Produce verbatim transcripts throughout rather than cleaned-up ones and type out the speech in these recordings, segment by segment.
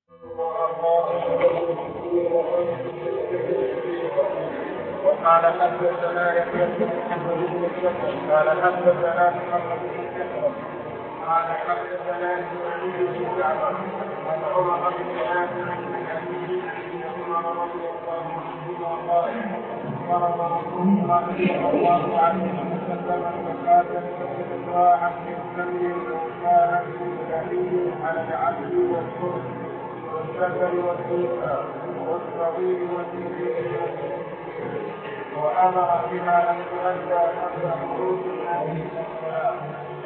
وقال حدثنا يحيى بن محمد بن الشكر قال حدثنا محمد بن الشكر قال حدثنا ابن بن جعفر عن عمر بن عاصم بن ابي بن عمر رضي الله عنهما قال فرض رسول الله صلى الله عليه وسلم زكاة الفطر صاعا من تمر وصاعا من شعير على العبد والحر والذكر والانثى والصغير والكبير وامر بما لم تؤدى قبل خروج الناس من الصلاه.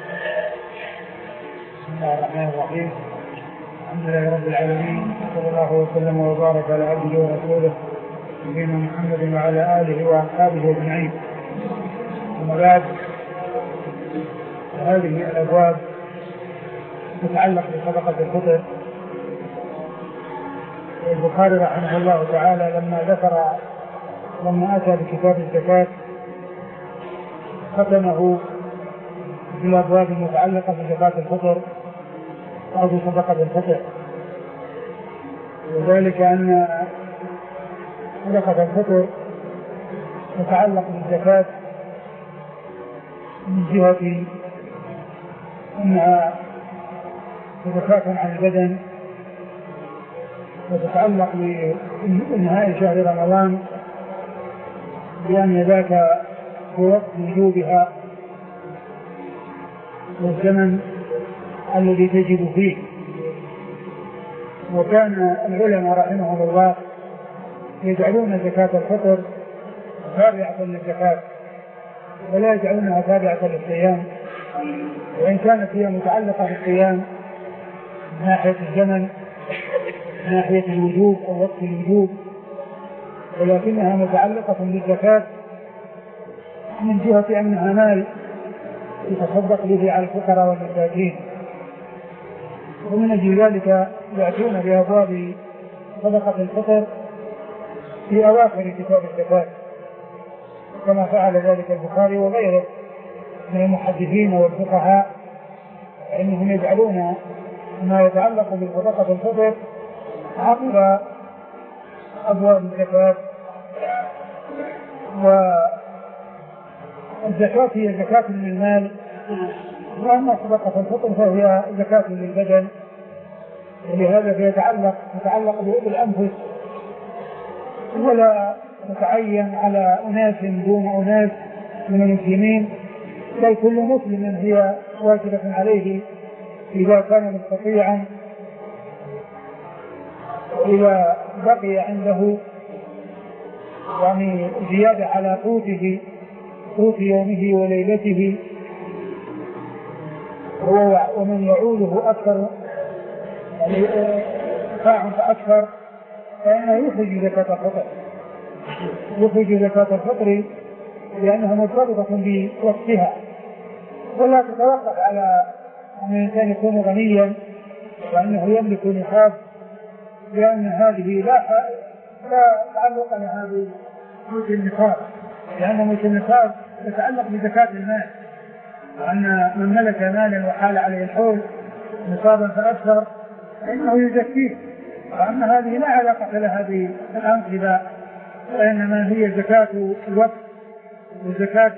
بسم الله الرحمن الرحيم. الحمد لله رب العالمين، صلى الله وسلم وبارك على عبده ورسوله نبينا محمد وعلى اله واصحابه اجمعين. اما بعد، هذه الابواب تتعلق بصدقه الفطر. البخاري رحمه الله تعالى لما ذكر لما اتى بكتاب الزكاه ختمه بالابواب المتعلقه بزكاه الفطر او بصدقه الفطر، وذلك ان صدقه الفطر تتعلق بالزكاه من جهه انها زكاه عن البدن، وتتعلق بانهاء شهر رمضان لأن ذاك هو وقت وجوبها والزمن الذي تجب فيه. وكان العلماء رحمهم الله يجعلون زكاة الفطر تابعة للزكاة ولا يجعلونها تابعة للصيام، وإن كانت هي متعلقة بالصيام من ناحية الزمن من ناحية الوجوب أو وقت الوجوب، ولكنها متعلقة بالزكاة من جهة أنها مال يتصدق به على الفقراء والمساكين. ومن أجل ذلك يأتون بأبواب صدقة الفطر في أواخر كتاب الزكاة، كما فعل ذلك البخاري وغيره من المحدثين والفقهاء، فإنهم يجعلون ما يتعلق بصدقة الفطر عقب أبواب الزكاة. والزكاة هي زكاة للمال، وأما صدقة الفطر فهي زكاة للبدن، ولهذا فيتعلق تتعلق بالأنفس ولا تتعين على أناس دون أناس من المسلمين، بل كل مسلم هي واجبة عليه إذا كان مستطيعا، وإذا بقي عنده يعني زيادة على قوته قوت يومه وليلته ومن يعوله أكثر يعني ساع فأكثر، فإنه يخرج زكاة الفطر يخرج زكاة الفطر لأنها مرتبطة بوقتها، ولا تتوقف على أن الإنسان يكون غنيا وأنه يملك نصاب، لأن هذه لا لا تعلق لها بملك النصاب، لأن ملك النصاب يتعلق بزكاة المال، وأن من ملك مالا وحال عليه الحول نصابا فأكثر فإنه يزكيه، وأما هذه لا علاقة لها بالأنصبة، وإنما هي زكاة الوقت وزكاة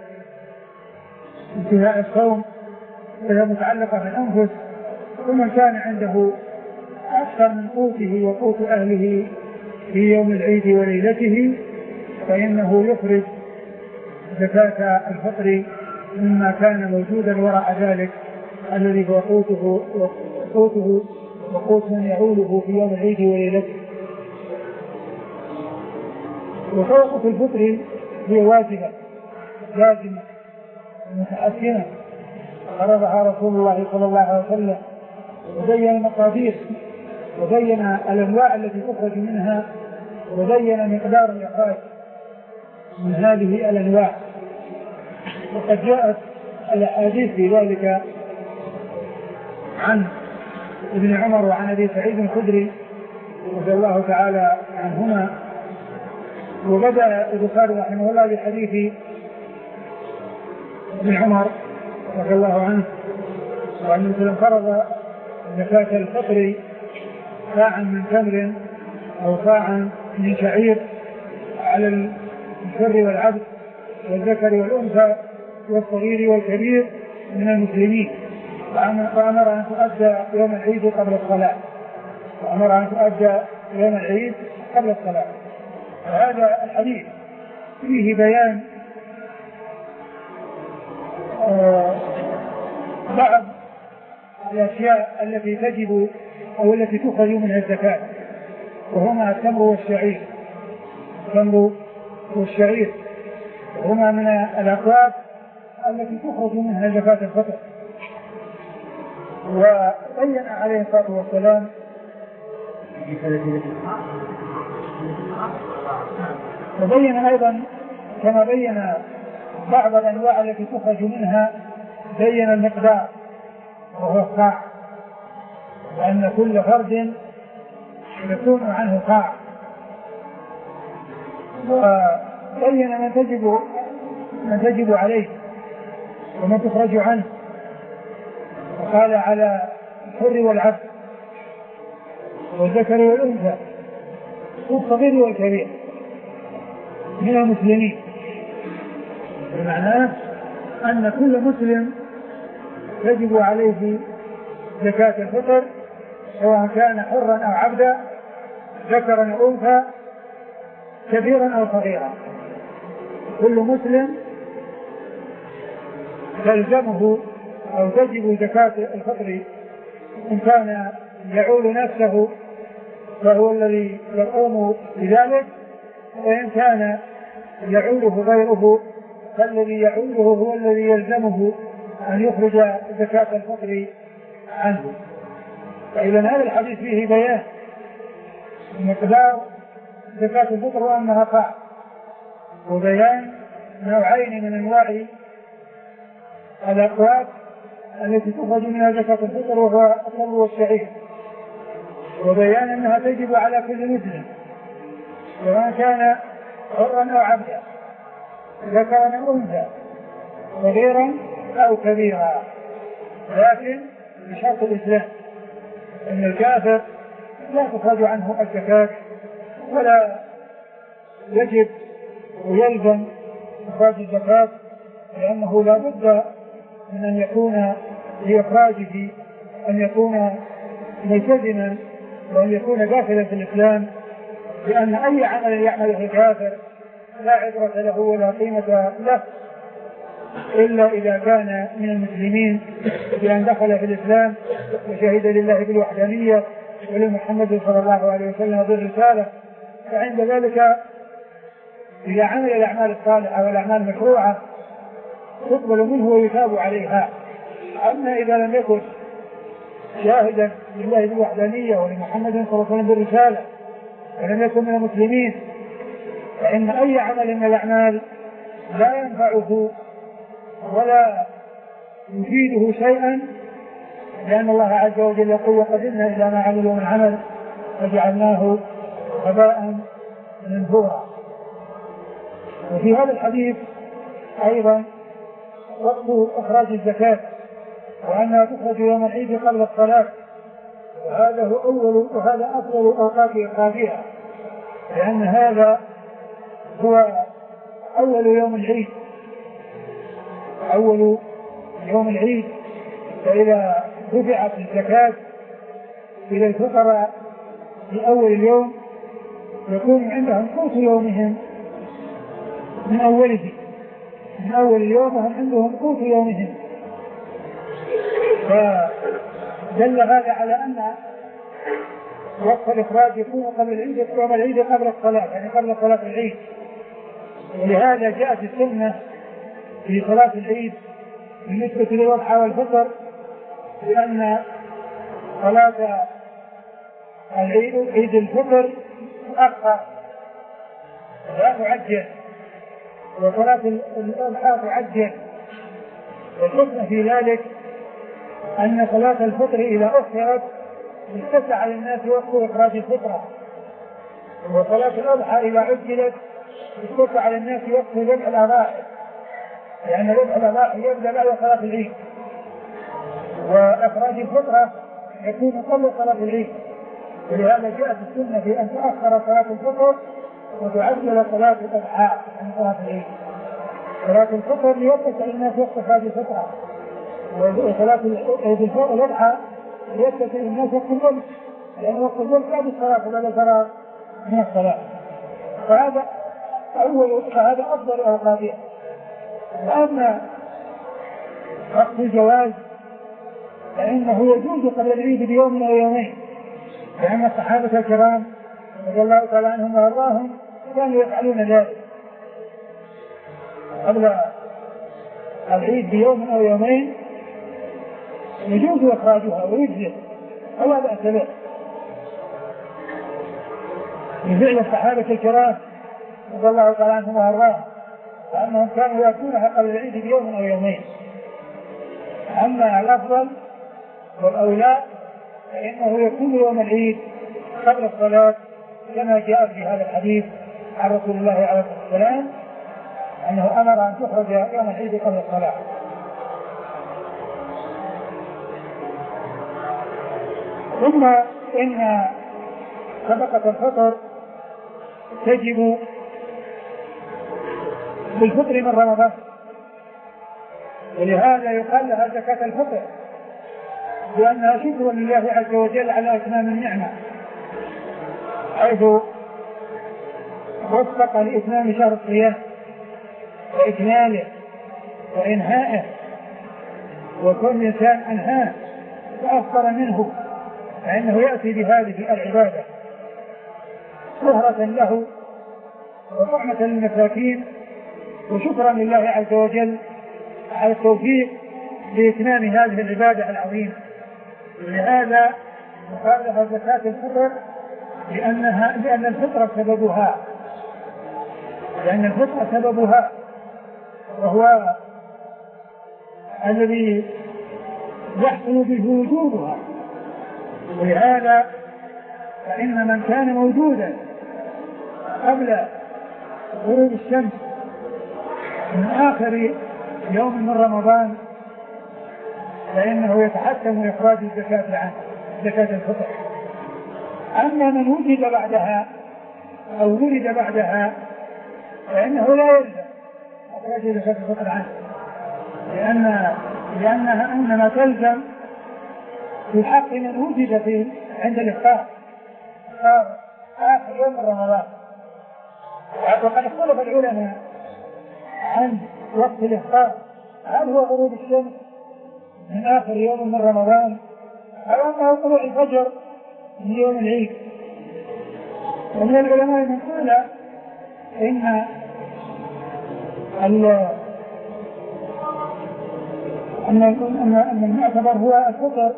انتهاء الصوم، وهي متعلقة بالأنفس. ومن كان عنده أكثر من قوته وقوت أهله في يوم العيد وليلته فإنه يخرج زكاة الفطر مما كان موجودا وراء ذلك الذي هو قوته وقوته وقوت من يعوله في يوم العيد وليلته. وصدقة الفطر هي واجبة لازمة متأكدة فرضها رسول الله صلى الله عليه وسلم، وبين المقادير وبين الأنواع التي تخرج منها وبين مقدار الإخراج من هذه الأنواع. وقد جاءت الأحاديث في ذلك عن ابن عمر وعن أبي سعيد الخدري رضي الله تعالى عنهما. وبدأ البخاري رحمه الله بحديث ابن عمر رضي الله عنه وأن مثل فرض زكاة الفطر صاعا من تمر أو صاعا من شعير على الحر والعبد والذكر والأنثى والصغير والكبير من المسلمين، وأمر أن تؤدى يوم العيد قبل الصلاة وأمر أن تؤدى يوم العيد قبل الصلاة. وهذا الحديث فيه بيان آه بعض الأشياء التي تجب أو التي تخرج منها الزكاة، وهما التمر والشعير التمر والشعير هما من الأقوات التي تخرج منها زكاة الفطر. وبين عليه الصلاة والسلام وبين أيضا كما بين بعض الأنواع التي تخرج منها، بين المقدار وهو الصاع، وأن كل فرد يكون عنه صاع، وبين من تجب من تجب عليه ومن تخرج عنه، وقال على الحر والعبد والذكر والأنثى والصغير والكبير من المسلمين، بمعنى أن كل مسلم يجب عليه زكاة الفطر سواء كان حرا أو عبدا، ذكرا أو أنثى، كبيرا أو صغيرا. كل مسلم تلزمه أو تجب زكاة الفطر، إن كان يعول نفسه فهو الذي يقوم بذلك، وإن كان يعوله غيره فالذي يعوله هو الذي يلزمه أن يخرج زكاة الفطر عنه. فإذا هذا الحديث فيه بيان مقدار زكاة الفطر وأنها صاع، وبيان نوعين من أنواع الأقوات التي تخرج منها زكاة الفطر وهو التمر والشعير، وبيان أنها تجب على كل مسلم سواء كان حرا أو عبدا، ذكرا أو أنثى، صغيرا أو كبيرا، لكن بشرط الإسلام أن الكافر لا تخرج عنه الزكاة ولا يجب ويلزم إخراج الزكاة، لأنه لا بد من أن يكون لإخراجه أن يكون ملتزما وأن يكون داخلا في الإسلام، لأن أي عمل يعمله الكافر لا عبرة له ولا قيمة له إلا إذا كان من المسلمين بأن دخل في الإسلام وشهد لله بالوحدانية ولمحمد صلى الله عليه وسلم بالرسالة، فعند ذلك إذا عمل الأعمال الصالحة والأعمال المشروعة تقبل منه ويثاب عليها. أما إذا لم يكن شاهدا لله بالوحدانية ولمحمد صلى الله عليه وسلم بالرسالة ولم يكن من المسلمين، فإن أي عمل من الأعمال لا ينفعه ولا يفيده شيئا، لأن الله عز وجل يقول وقدمنا إلى ما عملوا من عمل فجعلناه هباء منثورا. وفي هذا الحديث أيضا وقت إخراج الزكاة وأنها تخرج يوم العيد قبل الصلاة، وهذا هو أول وهذا أفضل أوقات إخراجها، لأن هذا هو أول يوم العيد أول يوم العيد فإذا دفعت الزكاة إلى الفقراء في أول اليوم يكون عندهم قوت يومهم من أوله من أول اليوم وهم عندهم قوت يومهم. فدل هذا على أن وقت الإخراج يكون قبل العيد يوم العيد قبل الصلاة، يعني قبل صلاة العيد. ولهذا جاءت السنة في صلاة العيد بالنسبة للأضحى والفطر بأن صلاة العيد عيد الفطر تؤخر لا تعجل، وصلاة الأضحى تعجل. والحكمة في ذلك أن صلاة الفطر إذا أخرت اتسع على الناس وقت إخراج الفطرة، وصلاة الأضحى إذا عجلت اتسع على الناس وقت ذبح الأضاحي، لأن ذبح الأضاحي يبدأ بعد صلاة العيد، وإخراج الفطرة يكون قبل صلاة العيد. ولهذا جاءت السنة في أن تؤخر صلاة الفطر وتعجل صلاة الأضحى عن صلاة العيد. صلاة الفطر ليتسع الناس وقت هذه الفترة، وصلاة الأضحى ليتسع الناس وقت الظل، لأن وقت الظل بعد الصلاة وبعد الفراغ من الصلاة، فهذا أول فهذا أفضل أوقاتها. وأما وقت الجواز فإنه يجوز قبل العيد بيوم أو يومين، لأن الصحابة الكرام رضي الله تعالى عنهم وأرضاهم كانوا يفعلون ذلك قبل العيد بيوم أو يومين، يجوز إخراجها ويجزئ ولا بأس به بفعل الصحابة الكرام رضي الله تعالى عنهم وأرضاهم، لأنهم كانوا يأكلونها قبل العيد بيوم أو يومين. أما الأفضل والأولى فإنه يكون يوم العيد قبل الصلاة، كما جاء في هذا الحديث عن رسول الله عليه الصلاة والسلام أنه أمر أن تخرج يوم العيد قبل الصلاة. ثم إن صدقة الفطر تجب بالفطر من رمضان، ولهذا يقال لها زكاة الفطر، لأنها شكر لله عز وجل على إتمام النعمة، حيث وفق لإتمام شهر الصيام وإكماله وإنهائه، وكل إنسان أنهاه وأفطر منه، فإنه يأتي بهذه العبادة طهرة له وطعمة للمساكين وشكرا لله عز وجل على التوفيق لإتمام هذه العبادة العظيمة. لهذا قال لها زكاة الفطر لأنها لأن الفطر سببها لأن الفطر سببها وهو الذي يحصل به وجودها. ولهذا فإن من كان موجودا قبل غروب الشمس من آخر يوم من رمضان فإنه يتحتم إخراج الزكاة عنه زكاة الفطر. أما من وجد بعدها أو ولد بعدها فإنه لا يلزم إخراج زكاة الفطر عنه، لأن لأنها إنما تلزم في حق من وجد في عند الإفطار آخر يوم رمضان. وقد اختلف العلماء عن وقت الإفطار، هل هو غروب الشمس من آخر يوم من رمضان أو أنه طلوع الفجر من يوم العيد. ومن العلماء من قال إن أن أن المعتبر هو الفطر،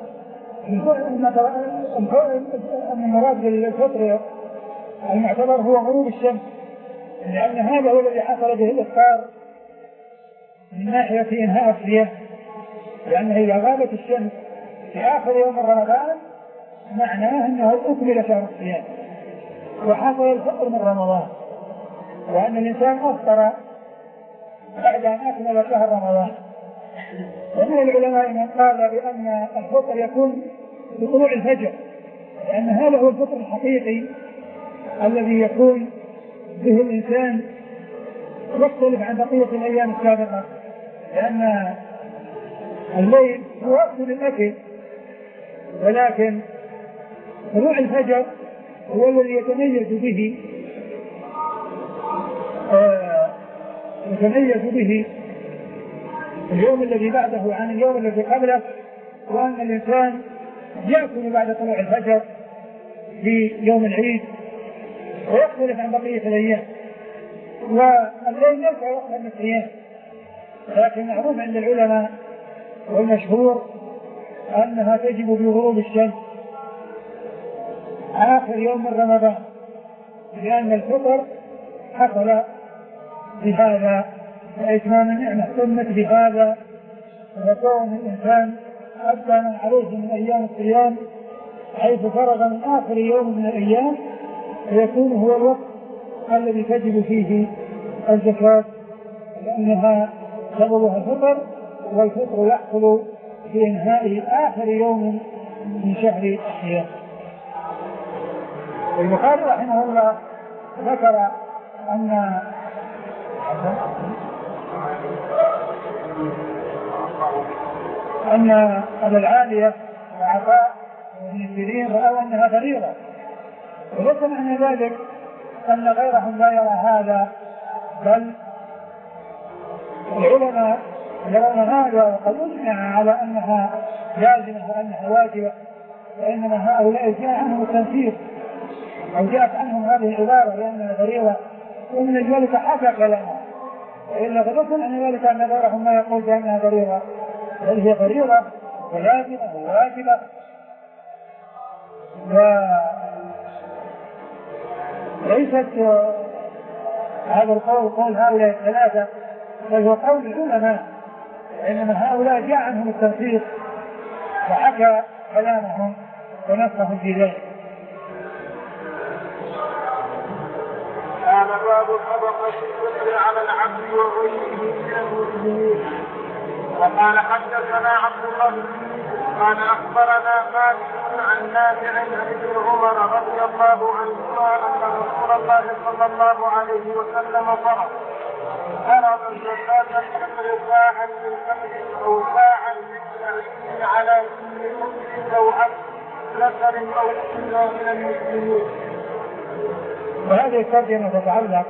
أن المراد بالفطر المعتبر هو غروب الشمس، لأن هذا هو الذي حصل به الإفطار من ناحية إنهاء الصيام، لأنه إذا غابت الشمس في آخر يوم رمضان معناه أنه أكمل شهر الصيام وحصل الفطر من رمضان، وأن الإنسان أفطر بعد أن أكمل شهر رمضان. ومن العلماء من قال بأن الفطر يكون بطلوع الفجر، لأن هذا هو الفطر الحقيقي الذي يكون به الإنسان يختلف عن بقية الأيام السابقة، لأن الليل هو وقت للأكل، ولكن طلوع الفجر هو الذي يتميز به آه يتميز به اليوم الذي بعده عن اليوم الذي قبله، وأن الإنسان يأكل بعد طلوع الفجر في يوم العيد ويختلف عن بقية الأيام. والليل ليس وقتا للصيام، لكن معروف عند العلماء والمشهور أنها تجب بغروب الشمس آخر يوم من رمضان، لأن الفطر حصل بهذا وإتمام النعمة سنت بهذا، وكون الإنسان أدى من عليه من أيام الصيام حيث فرغ من آخر يوم من الأيام ويكون هو الوقت الذي تجب فيه الزكاة، لأنها سببها الفطر، والفطر يحصل في إنهاء آخر يوم من شهر الصيام. البخاري رحمه الله ذكر أن أن أبا العالية وعطاء بن سيرين رأوا أنها فريضة، وليس معنى ذلك أن غيرهم لا يرى هذا، بل العلماء يرون هذا وقد أجمع على أنها لازمة وأنها واجبة، وإنما هؤلاء جاء عنهم التنفيذ أو جاءت عنهم هذه العبارة لأنها فريضة، ومن ذلك حكى كلامه، وإلا فليس عن ذلك أن غيرهم ما يقول بأنها فريضة، بل هي فريضة ولازمة وواجبة. وليست هذا القول قول هؤلاء الثلاثة، بل هو قول العلماء، إنما هؤلاء جاء عنهم التنفيذ وحكى كلامهم ونصهم في ذلك. كان باب صدقة الفطر على العبد وغيره من المسلمين. وقال حدثنا عبد الله بن قال اخبرنا مالك عن نافع عن ابن عمر رضي الله عنهما ان رسول الله صلى الله عليه وسلم فرض فرض زكاة الفطر ساعا من خمس او ساعا من شعير على كل مسلم او عبد ذكر او انثى من المسلمين. وهذه الترجمة تتعلق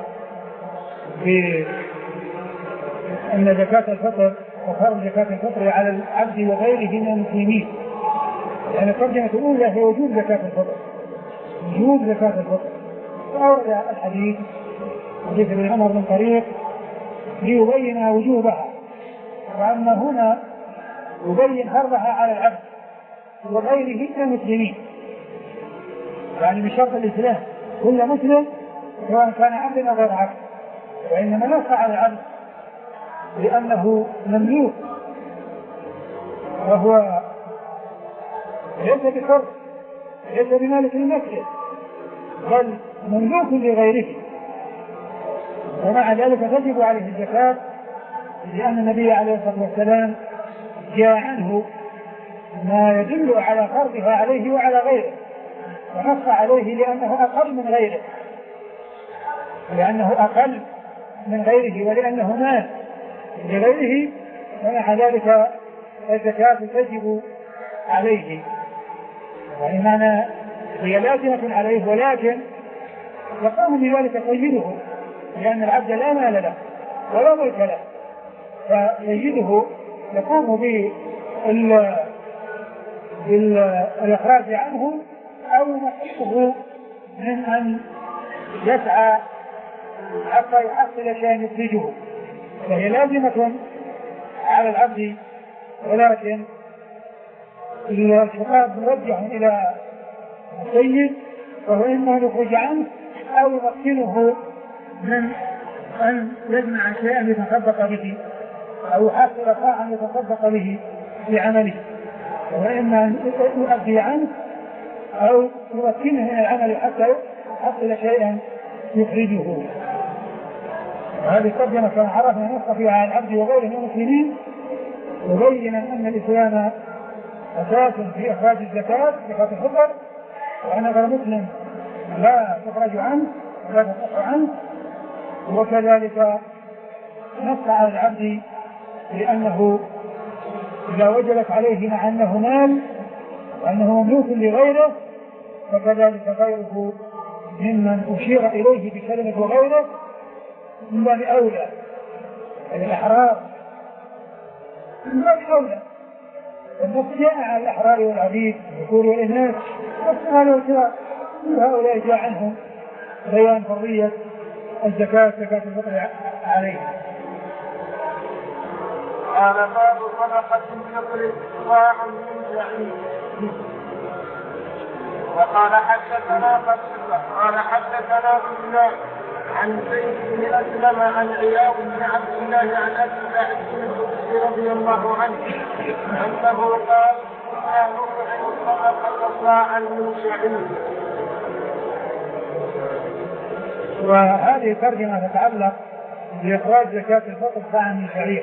بأن زكاة الفطر وفرض زكاة الفطر على العبد وغيره من المسلمين، لأن الترجمة الأولى هي وجوب زكاة الفطر، وجوب زكاة الفطر، فأورد الحديث حديث ابن عمر من طريق ليبين وجوبها، وأما هنا يبين فرضها على العبد وغيره من المسلمين، يعني من شرط الإسلام كل مسلم سواء كان عبدا أو غير عبد، وإنما نص على العبد لأنه مملوك، وهو ليس بحر ليس بمالك لنفسه بل مملوك لغيره، ومع ذلك تجب عليه الزكاة، لأن النبي عليه الصلاة والسلام جاء عنه ما يدل على فرضها عليه وعلى غيره، ونص عليه لأنه أقل من غيره لأنه أقل من غيره ولأنه مال لغيره، ومع ذلك الزكاة تجب عليه، يعني معنى هي لازمة عليه، ولكن يقوم بذلك سيده، لأن العبد لا مال له ولا ملك له، فسيده يقوم بالإخراج عنه أو يمكنه من أن يسعى حتى يحصل شيئا يخرجه، فهي لازمة على العبد، ولكن الخطاب موجه إلى السيد، وهو إما أن يخرج عنه أو يمكنه من أن يجمع شيئا يتصدق به أو يحصل طاعا يتصدق به في عمله، وإما أن يؤدي عنه أو يمكنه من العمل حتى يحصل شيئا يخرجه. وهذه الترجمة كما عرفنا نص فيها على العبد وغيره من المسلمين، مبينا أن الإسلام أساس في إخراج الزكاة زكاة الفطر، وأن غير مسلم لا تخرج عنه ولا تصح عنه، وكذلك نص على العبد لأنه إذا وجبت عليه مع أنه مال وأنه مملوك لغيره، فكذلك غيره ممن أشير إليه بكلمة وغيره من باب أولى، الأحرار من باب أولى، والنص جاء على الأحرار والعبيد والذكور والإناث والصغار والكبار، وهؤلاء جاء عنهم بيان فرضية الزكاة زكاة الفطر عليه. قال باب صدقة الفطر صاع من شعير. وقال حدثنا قتيبة قال حدثنا سفيان عن زيد بن أسلم عن عياض بن عبد الله عن أبي سعيد الخدري رضي الله عنه أنه قال كنا نطعم الصدقة صاعا من شعير. وهذه ترجمة تتعلق بإخراج زكاة الفطر صاعا من شعير،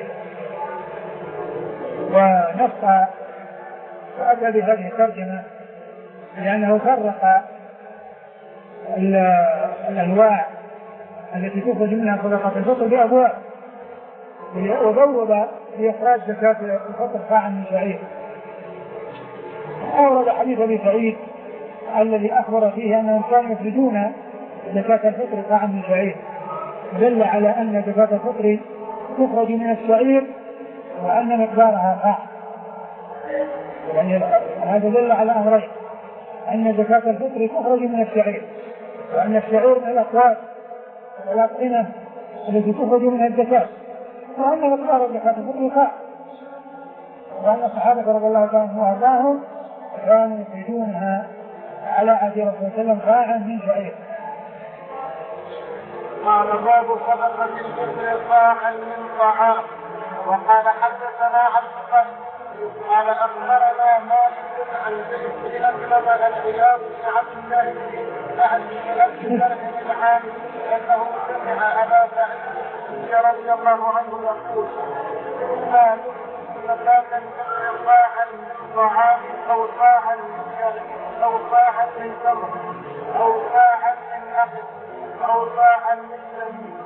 ونص وأتى بهذه الترجمة لأنه فرق الأنواع التي تخرج منها صدقة الفطر بأبواب، وبوب بإخراج زكاة الفطر صاعا من شعير. أورد حديث أبي سعيد الذي أخبر فيه أنهم كانوا يخرجون زكاة الفطر صاعا من شعير، دل على أن زكاة الفطر تخرج من الشعير وأن مقدارها صاع. يعني هذا دل على أمرين: أن زكاة الفطر تخرج من الشعير، وأن الشعير من الأقوات والأطعمة التي تخرج منها الزكاة، وأن مقدار زكاة الفطر صاع، وأن الصحابة رضي الله عنهم وأرضاهم كانوا يخرجونها على عهد رسول الله صلى الله عليه وسلم صاعا من شعير. قال باب صدقة الفطر صاعا من طعام. وقال حدثنا عبد القادر قال أخبرنا مالك عن زيد بن أسلم عن عياض بن عبد الله بن سعد بن أبي سلمة بن عامر أنه سمع أبا سعيد رضي الله عنه يقول: ما زكاة الفطر صاعا من طعام أو صاعا من شعير أو صاعا من تمر أو صاعا من نخل أو صاعا من زبيب.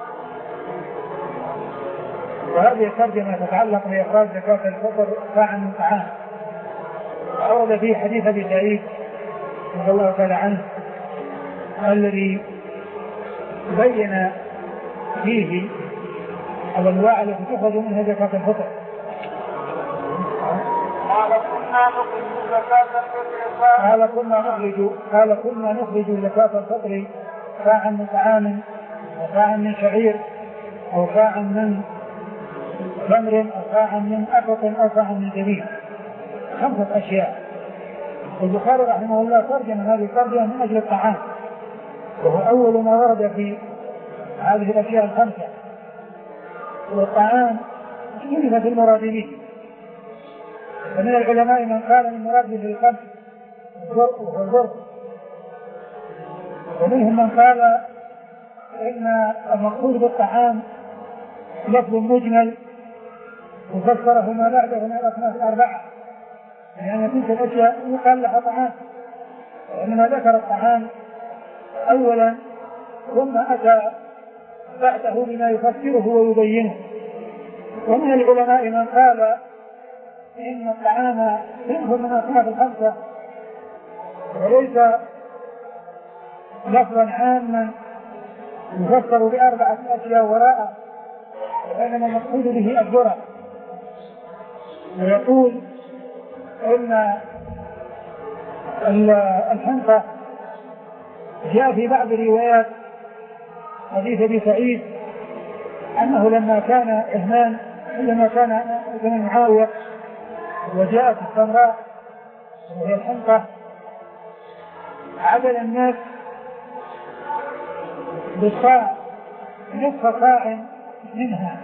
وهذه الترجمة تتعلق بإخراج زكاة الفطر صاعا من طعام. أورد فيه حديث أبي سعيد رضي الله تعالى عنه الذي بين فيه الأنواع التي تخرج منها زكاة الفطر. قال كنا نخرج زكاة الفطر قال كنا نخرج قال كنا نخرج زكاة الفطر صاعا من طعام وصاعا من شعير أو صاعا من تمر أو صاعا من أقط أو صاعا من زبيب، خمسة أشياء. البخاري رحمه الله ترجم هذه الترجمة من أجل الطعام، وهو أول ما ورد في هذه الأشياء الخمسة. والطعام اختلف في المراد به، فمن العلماء من قال المراد به الخمس الزرق والزرق، ومنهم من قال إن المقصود بالطعام لفظ مجمل وفسره ما بعده من الأصناف الأربعة، لأن تلك الأشياء يقال لها طعام، وإنما ذكر الطعام أولا ثم أتى بعده بما يفسره ويبينه. ومن العلماء من قال إن الطعام صنف من الأصناف الخمسة وليس لفظا عاما يفسر بأربعة أشياء وراءه، وإنما المقصود به الذرة. ويقول إن الحنطة جاء في بعض الروايات حديث أبي سعيد أنه لما كان إهمان لما كان زمن معاوية وجاءت السمراء وهي الحنطة عدل الناس بالصاع نصف صاع منها.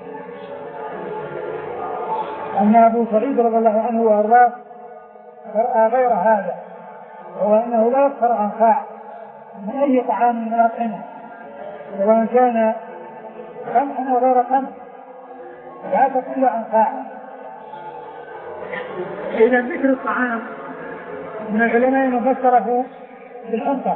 أما أبو سعيد رضي الله عنه وأرضاه فرأى غير هذا، وهو أنه لا يكثر عن صاع من أي طعام من الأطعمة، سواء كان قمحا وغير قمح، لا تقل عن صاع. إذا ذكر الطعام من العلماء من فسره بالحنطة،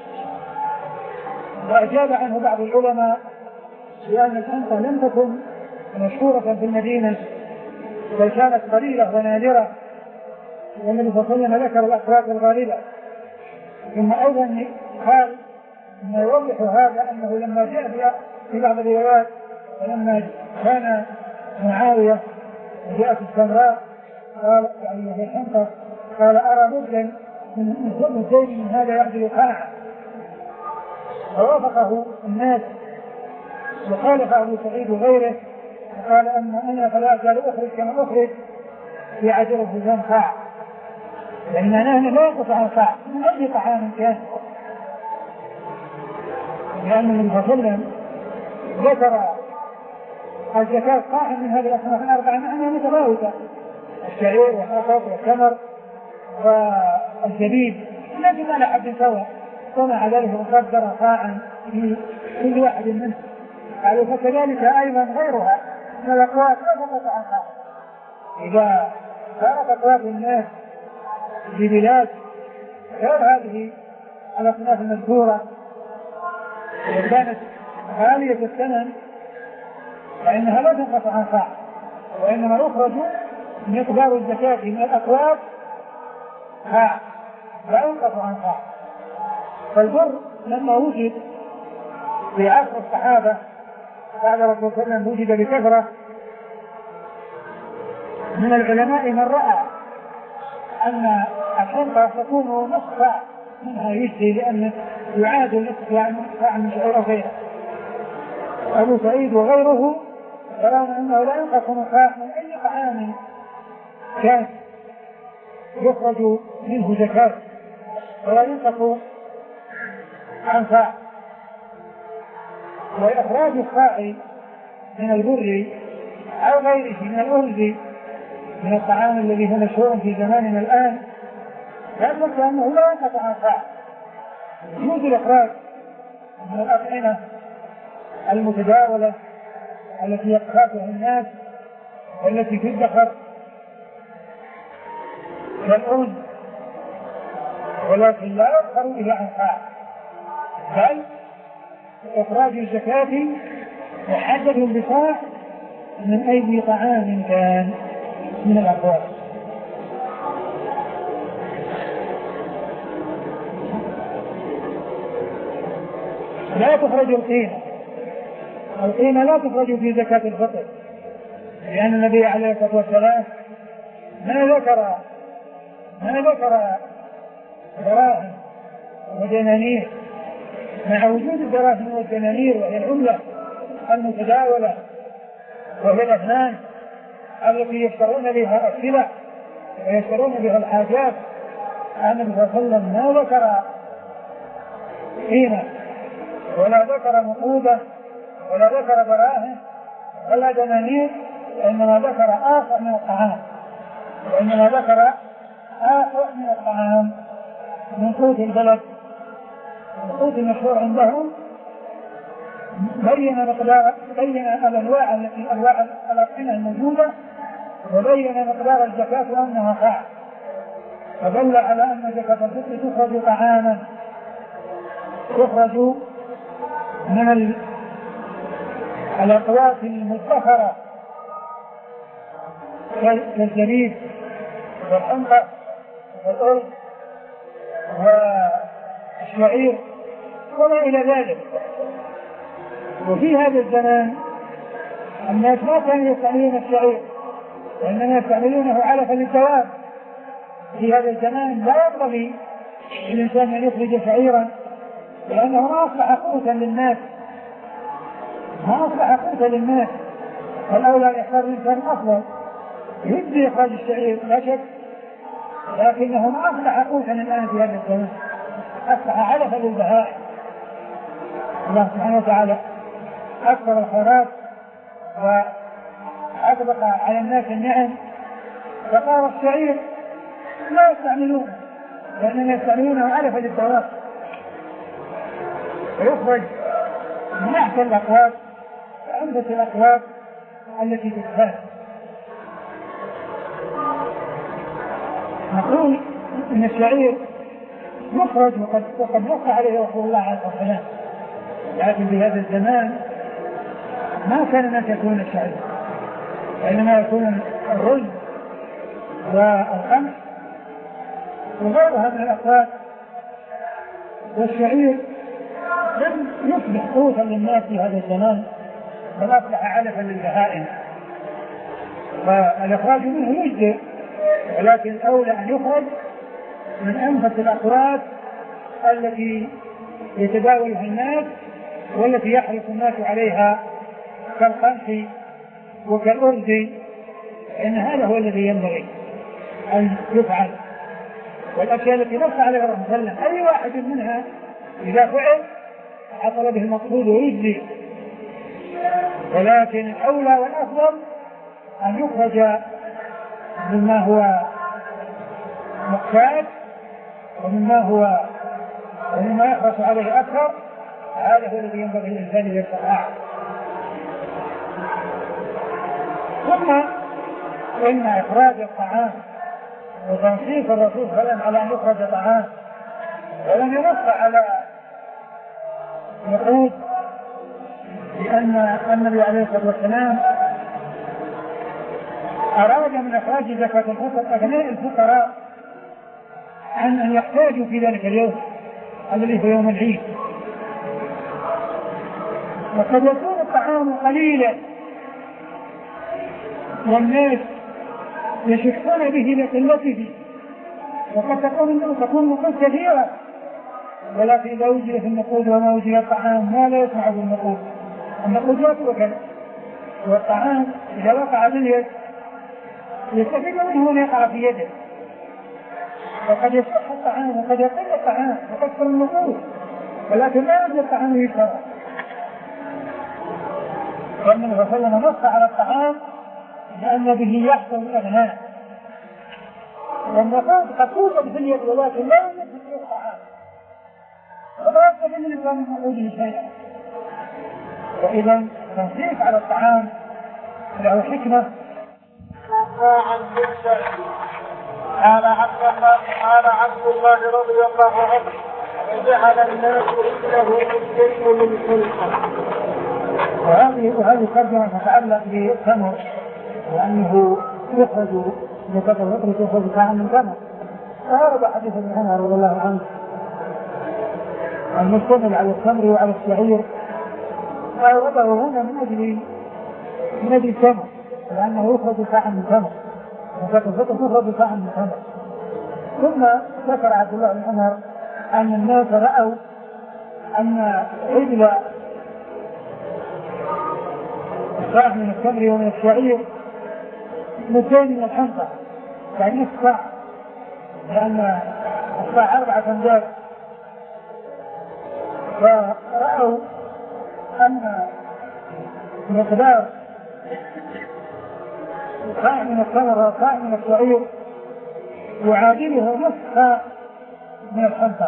وأجاب عنه بعض العلماء بأن الحنطة لم تكن مشهورة في المدينة بل كانت قليلة ونادرة، والنبي صلى الله عليه وسلم ذكر الأخلاق الغالبة. ثم أيضا قال ما يوضح هذا أنه لما جاء في بعض الروايات لما كان معاوية وجاءت السمراء قال يعني في الحنطة قال أرى مدا من كل شيء من هذا يعدل قاعا، فوافقه الناس وخالف أبو سعيد وغيره، وقال أن أنا فلا أزال أخرج كما أخرج في عجل الزمان قاع، لأن أنا لا ينقص عن قاع من أي طعام كان، لأن النبي صلى الله عليه وسلم ذكر الزكاة قاع من هذه الأصناف الأربعة مع أنها متفاوتة: الشعير والقطط والتمر والزبيب، لكن ما لحد سواء، ومع ذلك مقدر قاعا في كل واحد منه. قالوا فكذلك أيضا غيرها من الأقوات لا تنقص عن قاع. إذا كانت أقوات الناس في بلاد غير هذه الأصناف المذكورة إذا كانت غالية الثمن فإنها لا تنقص عن صاع، وإنما يخرج مقدار الزكاة من الأكواب صاع لا ينقص عن صاع. فالبر لما وجد في عصر الصحابة بعد الرسول صلى الله عليه وسلم وجد بكثرة، من العلماء من رأى أن الحنطة تكون نصف صاع منها يجزي لأنه يعادل نصف صاع من شعير أو غيره. أبو سعيد وغيره يرون أنه لا ينقص من صاع من أي طعام كان يخرج منه زكاة ولا ينقص عن صاع. وإخراج الصاع من البر أو غيره من الأرز من الطعام الذي هو مشهور في زماننا الآن لا شك أنه لا ينقص عن صاع. يوجد الإخراج من الأطعمة المتداولة التي يقتاتها الناس والتي تدخر كالأرز، ولكن لا يظهر إلى عن صاع، بل إخراج الزكاة محدد بصاع من أي طعام كان من الأقوال. لا تخرج القيمة، القيمة لا تخرج في زكاة الفطر، لأن النبي عليه الصلاة والسلام ما ذكر ما ذكر دراهم ودنانير مع وجود الدراهم والدنانير وهي العملة المتداولة وهي الأثمان التي يشترون بها السلع ويشترون بها الحاجات. النبي صلى الله عليه وسلم ما ذكر قيمة ولا ذكر نقودا ولا ذكر دراهم ولا دنانير، وإنما ذكر آخر من الطعام، وإنما ذكر آخر من الطعام من قوت البلد، القوت المشهور عندهم. بين مقدار بين الأنواع التي أنواع الأطعمة الموجودة، وبين مقدار الزكاة وأنها صاع، فدل على أن زكاة الفطر تخرج طعاما تخرج من الأقوات المدخرة كالزبيب والحنطة والأرز والشعير وما إلى ذلك. وفي هذا الزمان الناس ما كانوا يستعملون الشعير وإنما يستعملونه علفا للدواب. في هذا الزمان لا ينبغي الإنسان أن يخرج شعيرا لأنه ما أصبح قوتا للناس، ما أصبح قوتا للناس، والأولى أن يختار الإنسان أفضل يجزي إخراج الشعير لا شك، لكنه ما أصبح قوتا الآن في هذا الزمان، أصبح علفا للبهائم. الله سبحانه وتعالى أكثر الخيرات وأطبق على الناس النعم، فصار الشعير لا يستعملونه لأنهم يستعملونه علفا للدواب، ويخرج من أحسن الأقوات وأنبت الأقوات التي تتباع. نقول إن الشعير مخرج وقد وقد نص عليه رسول الله عليه الصلاة والسلام، لكن في هذا الزمان ما كان الناس يأكلون الشعير، وإنما يكون الرز والقمح وغيرها من الأقوات. والشعير لم يصبح قوتا للناس في هذا الزمان، بل أصبح علفا للبهائم، فالإخراج منه يجزئ، ولكن الأولى أن يخرج من أنفس الأقوات التي يتداولها الناس والتي يحرص الناس عليها كالقمح وكالأرز، إن هذا هو الذي ينبغي أن يفعل. والأشياء التي نص عليها الرسول صلى الله عليه وسلم أي واحد منها إذا فعل حصل به المقصود ويجزي، ولكن الأولى والأفضل أن يخرج مما هو مقتات ومما هو ومما يحرص عليه أكثر. هذا هو الذي ينبغي للإنسان أن يستطاع. ثم إن إخراج الطعام وتنصيص الرسول صلى الله عليه وسلم على أن يخرج طعام ولم ينص على نقول بأن النبي عليه الصلاة والسلام أراد من إخراج زكاة الفطر أغنياء الفقراء عن أن يحتاجوا في ذلك اليوم الذي هو يوم العيد. وقد يكون الطعام قليلا والناس يشكون به لقلته، وقد تكون تكون نقود كثيرة، ولكن إذا وجدت النقود وما وجد الطعام ما لا يسمع بالنقود، النقود لا توكل، والطعام إذا وقع باليد يستفيد منه من يقع في يده، وقد يصح الطعام وقد يقل الطعام وتكثر النقود، ولكن لا يوجد الطعام يشرب. والنبي صلى الله عليه وسلم نص على الطعام لأن به يحصل الأغناء، والنقود قد توجد في اليد ولكن لا يوجد في الطعام، ولا يستفيد منه من نقوده شيئا. وإذا تنصيص على الطعام له حكمة. قال عبد الله قال عبد الله رضي الله عنه وجعل الناس له الشيء من خلقه. وهذه وهذه ترجمة تتعلق بالتمر، لأنه يخرج زكاة الفطر تخرج ساعة من تمر. وهذا حديث ابن عمر رضي الله عنه المشتمل على التمر وعلى الشعير، ووضعه هنا من أجل من أجل التمر، لأنه يخرج ساعة من تمر، زكاة الفطر تخرج ساعة من تمر. ثم ذكر عبد الله بن عمر أن الناس رأوا أن عدل صاع من التمر ومن الشعير مدين من الحنطة، يعني نصف صاع، لأن الصاع أربعة أمداد. فرأوا أن مقدار صاع من التمر وصاع من الشعير يعادله نصف صاع من الحنطة.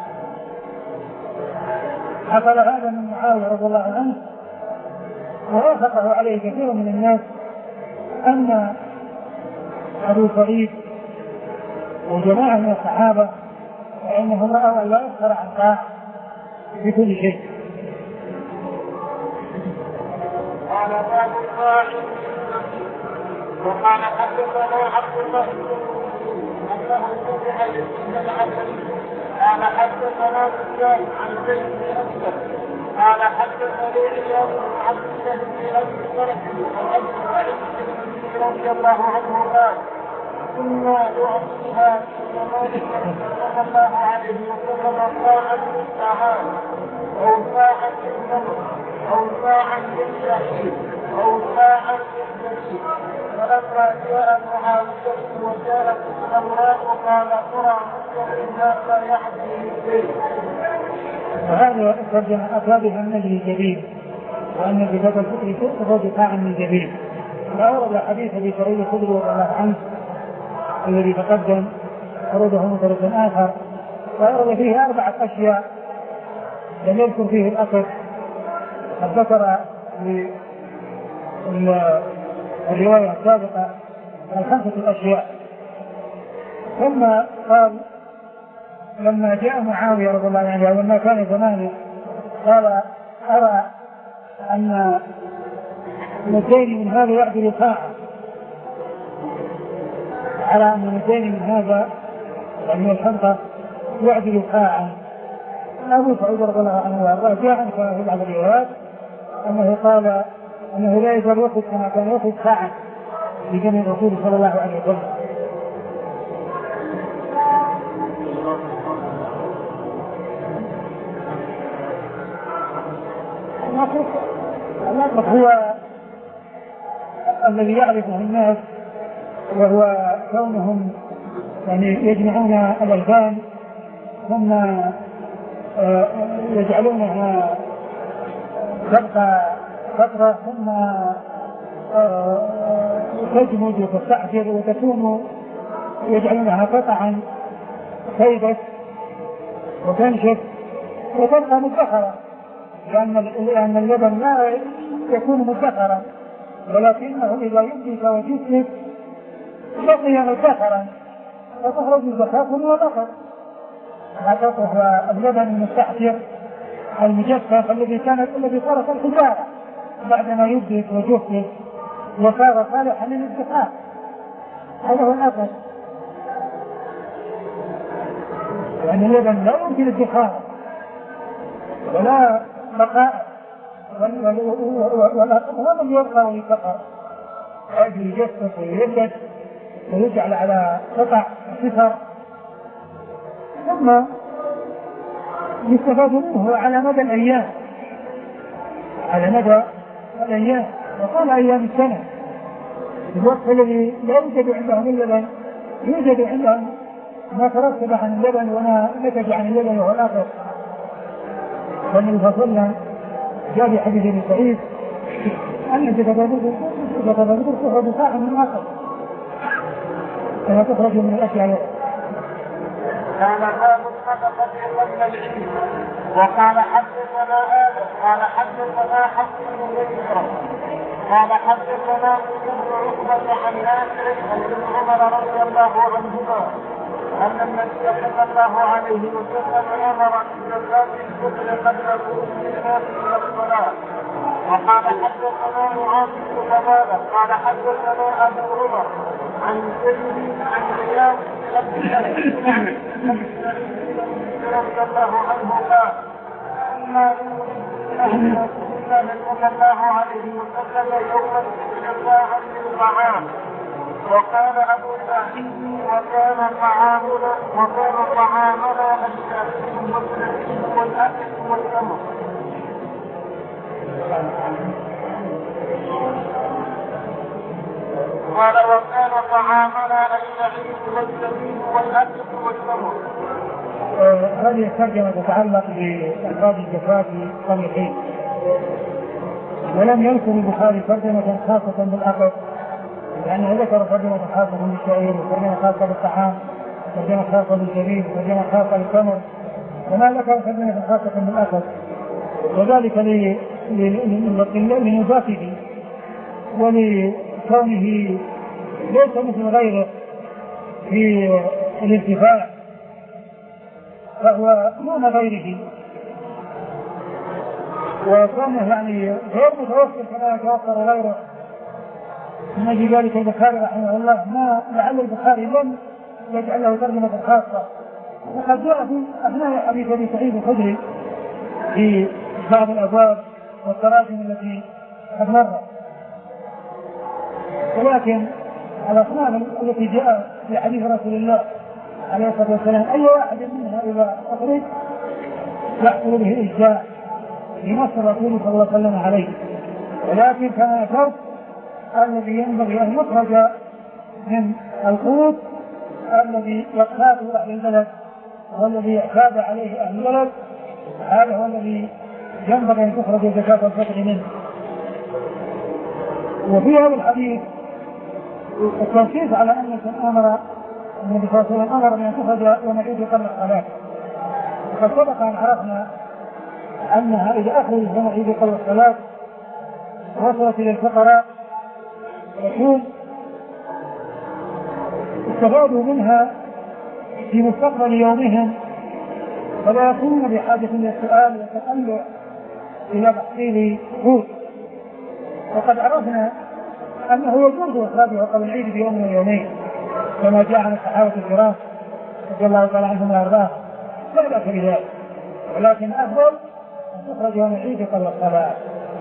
حصل هذا من معاوية رضي الله عنه، ووافقه عليه كثير من الناس، أن أبو سعيد وجماعة من الصحابة فإنهم رأوا أن لا يؤخر عن طاعة بكل شيء. قال باب الطاعة. وقال حدثنا عبد الله أنه سمع يزيد العسل قال حدثنا سفيان عن زيد بن أسلم قال حدثني عياض بن عبد الله بن ابي طلحه عن ابي سعيد الخدري رضي الله عنه قال كنا نعطيها ان مالك صلى الله عليه وسلم ساعا للطعام او ساعا للتمر او ساعا للشعير او ساعا للزبيب. فلما جاء معاويه وجاءت الحمراء قال ترى مسلم لا يعدي البيت. وهذا ترجم أفادها من أجل الجبين، وأن زكاة الفطر تخرج ساعة من الجبين. فأورد حديث أبي سعيد الخدري رضي الله عنه الذي تقدم، أورده مطرق آخر، وأورد فيه أربعة أشياء لم يذكر فيه الأثر. قد ذكر في الرواية السابقة الخمسة الأشياء، ثم قال لما جاء معاوية رضي الله عنه ولما كان زمانه قال أرى أن متين من هذا يعدل ساعة، على أن متين من هذا يعني الحنطة يعدل ساعة. أبو سعيد رضي الله عنه وأرضاه جاء عنه في بعض الروايات أنه قال أنه لا يزال يأخذ كما كان يأخذ ساعة لجمع الرسول صلى الله عليه وسلم. المطلق هو الذي يعرفه الناس، وهو كونهم يعني يجمعون الألبان ثم يجعلونها تبقى فترة ثم تجمد وتستعجل وتكون يجعلونها قطعا تيبس وتنشف وتبقى مدخرة، لأن اللبن لا يكون مدخرا، ولكنه إذا يمسك وجسمك بقي مدخرا فتخرج زكاة وبقر. هذا هو اللبن المستحجر المجفف الذي كان الذي صار كالحجارة بعدما يبدت وجفت وصار صالحا للادخار. هذا هو الأصل، يعني اللبن لا يمكن ادخاره ولا بقاء، وهذا اللي يبقى ويبقى هذه يجفف ويبدت ويجعل على قطع صفر ثم يستفاد منه على مدى الأيام على مدى الأيام وطال أيام السنة. الوقت الذي لا يوجد عندهم اللبن يوجد عندهم ما ترتب عن اللبن وما نتج عن اللبن وهو الآخر. والنبي صلى الله عليه وسلم جاء في حديث ابن سعيد أن تتبادل تخرج ساعة من الآخر كما تخرج من الأشياء. كان باب الصدقة قبل العيد. وقال حدثنا آدم قال حدثنا حفص بن غيره قال حدثنا ابن عقبة عن نافع عن ابن عمر رضي الله عنهما أن النبي صلى الله عليه وسلم أمر بزكاة الفطر قبل خروج الناس إلى الصلاة. وقال حدثنا معاذ بن فضالة قال حدثنا أبو عمر عن سيدي عن رياض رضي الله عنه قال أما الله صلى الله عليه وسلم يوما شفاعا للطعام. وقال أبو سعيد وكان طعامنا وكان طعامنا الشافعي والزبيب والأكل والتمر. قال وكان طعامنا الشعير والزبيب والأكل والتمر. هذه الترجمة تتعلق بأفراد الزكاة قبل العيد، ولم يذكر البخاري ترجمة خاصة بالأكل، لأنه ذكر ترجمة خاصة بالشعير وترجمة خاصة بالطعام وترجمة خاصة بالزبيب وترجمة خاصة بالتمر، وما ذكر ترجمة خاصة بالأكل، وذلك لنضافه ولكونه ليس مثل غيره في الارتفاع، فهو دون غيره، وكونه يعني غير متوفر كما يتوفر غيره. من أجل ذلك البخاري رحمه الله ما لعل البخاري لم يجعل له ترجمة خاصة، وقد جاء في أثناء حديث أبي سعيد الخدري في بعض الأبواب والتراجم التي قد مرت، ولكن الأصناف التي جاء في حديث رسول الله عليه الصلاة والسلام أي واحد منها إذا أخرج يحصل به إجزاء بنص الرسول صلى الله عليه وسلم عليه. ولكن كما ذكرت الذي ينبغي أن يخرج من القوت الذي يقتاته أهل البلد والذي يعتاد عليه أهل البلد، هذا هو الذي ينبغي أن تخرج زكاة الفطر منه. وفي هذا الحديث التنصيص على أن أمر النبي صلى الله عليه وسلم أمر بأن تخرج ونعيد قبل الصلاة، وقد سبق أن عرفنا أنها إذا أخرجت ونعيد قبل الصلاة وصلت إلى الفقراء يكون استفادوا منها في مستقبل يومهم، فلا يكونون بحاجة إلى السؤال والتطلع إلى تحصيل قوت. وقد عرفنا أنه يجوز إخراجها قبل العيد بيوم من يومين كما جاء عن الصحابة الكرام رضي الله تعالى عنهم وأرضاهم، لا بأس بذلك، ولكن أفضل أن تخرج يوم العيد قبل الصلاة.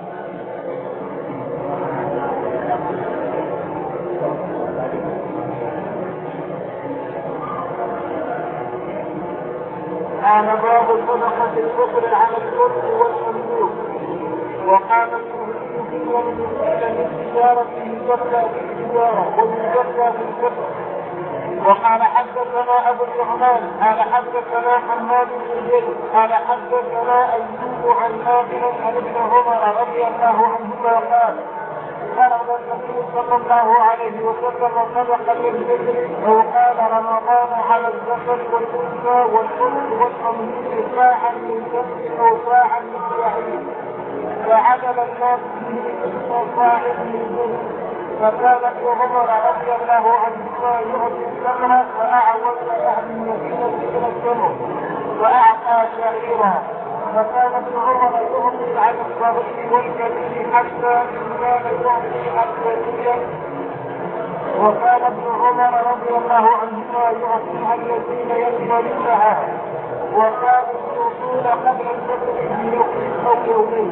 كان باب صدقة الفطر على الفطر والمملوك. وقال الزهري في يوم من التجارة يزكى في التجارة ويزكى في الفطر. وقال حدثنا أبو النعمان قال حدثنا حماد بن زيد قال حدثنا أيوب عن نافع عن ابن عمر رضي الله عنهما قال فرض النبي صلى الله عليه وسلم صدقة الفطر أو قال رمضان على الذكر والأنثى والحر والأنثى ساعا من شمس أو ساعا من شعير، فعدل الناس به صاع من ذهب. فكان ابن عمر رضي الله عنهما يعطي التمر فأعوذ أهل المدينة من التمر وأعطى شعيرا، فكان ابن عمر يغني عن الصغير والكبير حتى إن كان يغني عن الولي. وكان ابن عمر رضي الله عنهما يعطي عن الذين يقبلونها وكانوا يوصون قبل الفطر بيوم أو يومين.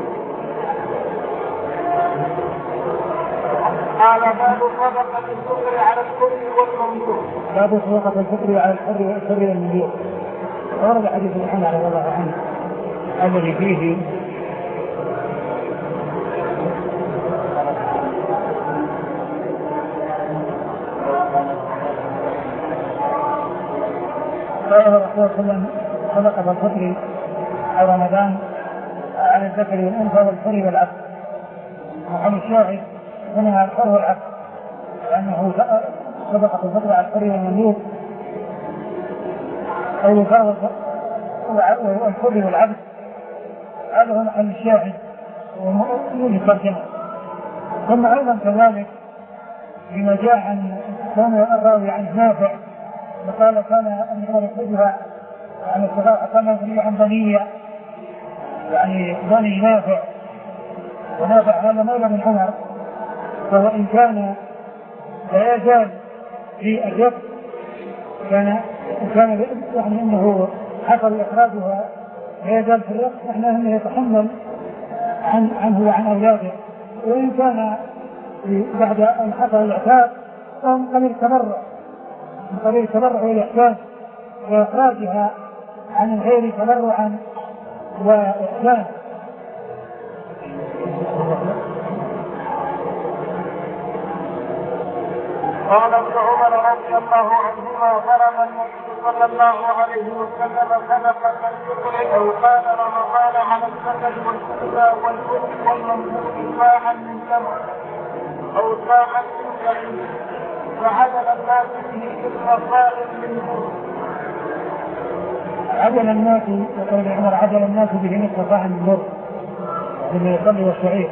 قال باب صدقة الفطر على الحر والمملوك. باب صدقة الفطر على الحر والحر والمملوك. ورد حديث الحنى رضي الله عنه الذي فيه قال الرسول صلى الله عليه وسلم صدقة الفطر على رمضان على الذكر والأنثى والحر والعبد. وعن الشاهد هنا الحر والعبد لأنه صدقة الفطر على الحر والمملوك أو الحر والعبد. هذا هو عن الشاهد ومؤمن الترجمة. ثم أيضا كذلك بما جاء عن كان الراوي عن نافع وقال كان أن يخرجها عن الصغار كما يغني عن بنية يعني بني نافع. ونافع هذا مولى من عمر فهو إن كان لا يزال في الرفق كان كان يعني أنه حصل إخراجها لا يزال في الرفق معناه أنه يتحمل عن عنه وعن أولاده. وإن كان بعد أن حصل العتاب فهم قبل التبرع من قبل التبرع والإحسان وإخراجها عن الغير تبرعا وإحسان. قال ابن عمر رضي الله عنهما فرض النبي صلى الله عليه وسلم صدقة الفطر أو قال رمضان على الذكر والأنثى والأم والمملوك صاعا من تمر أو صاعا من شعير فعدل الناس به مثل صاع من بر. عدل الناس وقال عمر عدل الناس به مثل صاع من بر بما يصلي والشعير.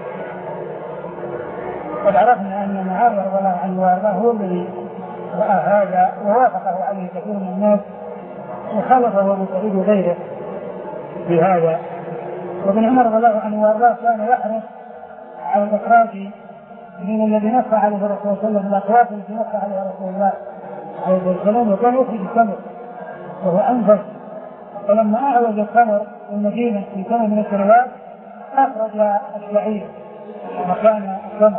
قد عرفنا أن معاذ رضي الله عنه وارضاه هو الذي رأى هذا ووافقه عليه كثير من الناس وخالفه أبو سعيد وغيره في هذا. وابن عمر رضي الله عنه وارضاه كان يحرص على الإخراج من الذي نص عليه الرسول صلى الله عليه وسلم الأقوات التي نص عليها رسول الله عليه الصلاة والسلام وكان يخرج التمر وهو أنفس. فلما أعوج التمر المدينة في سنة من السنوات أخرج الشعير مكان التمر.